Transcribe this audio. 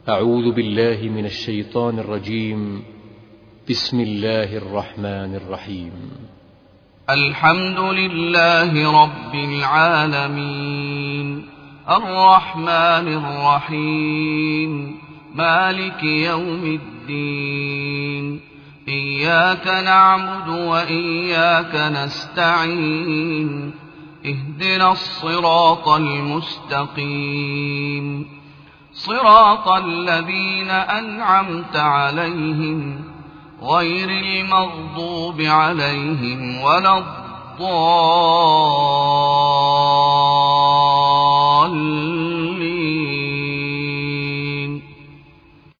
أعوذ بالله من الشيطان الرجيم. بسم الله الرحمن الرحيم. الحمد لله رب العالمين، الرحمن الرحيم، مالك يوم الدين، إياك نعبد وإياك نستعين، اهدنا الصراط المستقيم، صراط الذين أنعمت عليهم غير المغضوب عليهم ولا الضالين.